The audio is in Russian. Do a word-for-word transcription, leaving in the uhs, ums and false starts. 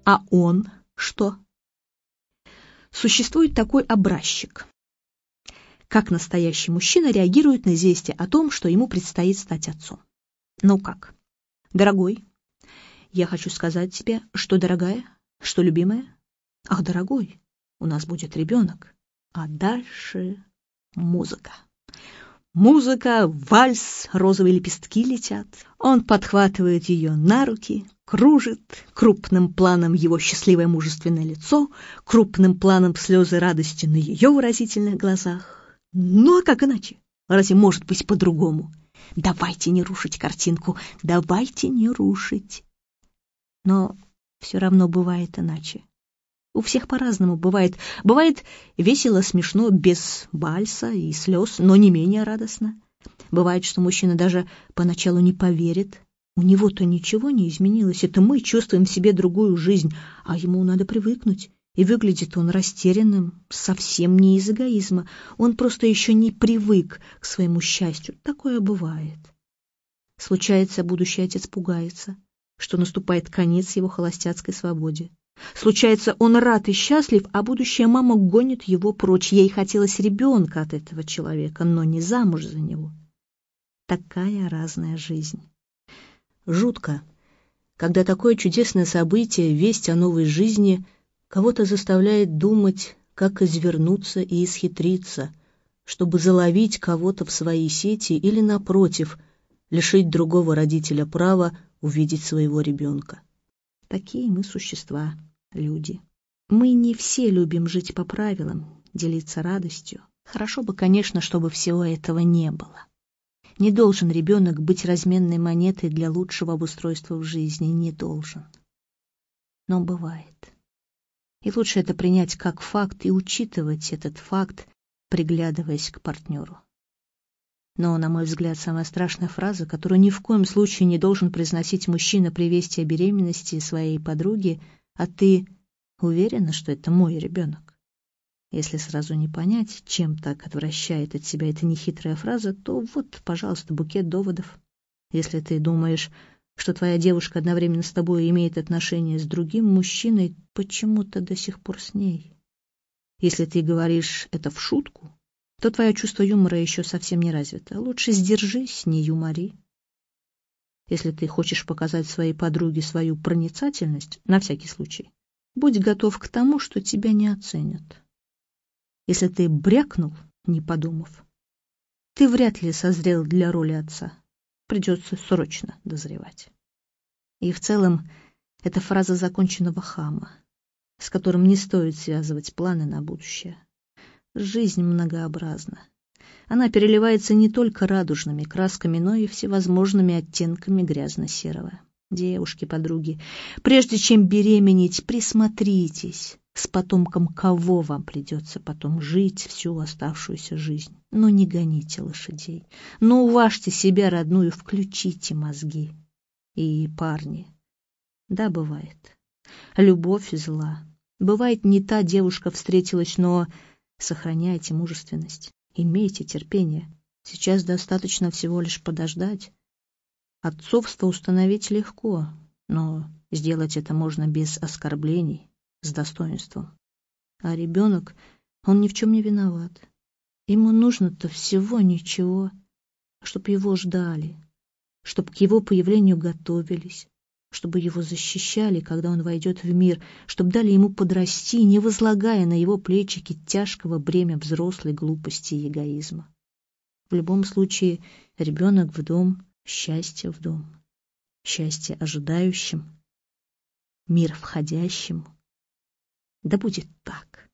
А он что? Существует такой образчик. Как настоящий мужчина реагирует на известие о том, что ему предстоит стать отцом. Ну как? Дорогой, я хочу сказать тебе, что дорогая, что любимая. Ах, дорогой, у нас будет ребенок. А дальше музыка. Музыка, вальс, розовые лепестки летят. Он подхватывает ее на руки, кружит, крупным планом его счастливое мужественное лицо, крупным планом слезы радости на ее выразительных глазах. Ну а как иначе? Разве может быть по-другому? Давайте не рушить картинку, давайте не рушить. Но все равно бывает иначе. У всех по-разному бывает. Бывает весело, смешно, без вальса и слез, но не менее радостно. Бывает, что мужчина даже поначалу не поверит. У него-то ничего не изменилось. Это мы чувствуем в себе другую жизнь, а ему надо привыкнуть. И выглядит он растерянным, совсем не из эгоизма. Он просто еще не привык к своему счастью. Такое бывает. Случается, будущий отец пугается, что наступает конец его холостяцкой свободе. Случается, он рад и счастлив, а будущая мама гонит его прочь. Ей хотелось ребенка от этого человека, но не замуж за него. Такая разная жизнь. Жутко, когда такое чудесное событие, весть о новой жизни, кого-то заставляет думать, как извернуться и исхитриться, чтобы заловить кого-то в свои сети или, напротив, лишить другого родителя права увидеть своего ребенка. Такие мы существа, люди. Мы не все любим жить по правилам, делиться радостью. Хорошо бы, конечно, чтобы всего этого не было. Не должен ребенок быть разменной монетой для лучшего обустройства в жизни, не должен. Но бывает. И лучше это принять как факт и учитывать этот факт, приглядываясь к партнеру. Но, на мой взгляд, самая страшная фраза, которую ни в коем случае не должен произносить мужчина при вести о беременности своей подруги: «А ты уверена, что это мой ребенок?» Если сразу не понять, чем так отвращает от себя эта нехитрая фраза, то вот, пожалуйста, букет доводов. Если ты думаешь, что твоя девушка одновременно с тобой имеет отношения с другим мужчиной, почему-то до сих пор с ней. Если ты говоришь это в шутку, то твое чувство юмора еще совсем не развито. Лучше сдержись, не юмори. Если ты хочешь показать своей подруге свою проницательность, на всякий случай, будь готов к тому, что тебя не оценят. Если ты брякнул, не подумав, ты вряд ли созрел для роли отца. Придется срочно дозревать. И в целом это фраза законченного хама, с которым не стоит связывать планы на будущее. Жизнь многообразна. Она переливается не только радужными красками, но и всевозможными оттенками грязно-серого. Девушки, подруги, прежде чем беременеть, присмотритесь, с потомком кого вам придется потом жить всю оставшуюся жизнь. Но не гоните лошадей, но уважьте себя родную, включите мозги. И, парни, да, бывает. Любовь зла. Бывает, не та девушка встретилась, но сохраняйте мужественность, имейте терпение. Сейчас достаточно всего лишь подождать. Отцовство установить легко, но сделать это можно без оскорблений, с достоинством. А ребенок, он ни в чем не виноват. Ему нужно-то всего ничего, чтобы его ждали, чтобы к его появлению готовились, чтобы его защищали, когда он войдет в мир, чтобы дали ему подрасти, не возлагая на его плечики тяжкого бремя взрослой глупости и эгоизма. В любом случае, ребенок в дом, счастье в дом, счастье ожидающим, мир входящим. Да будет так.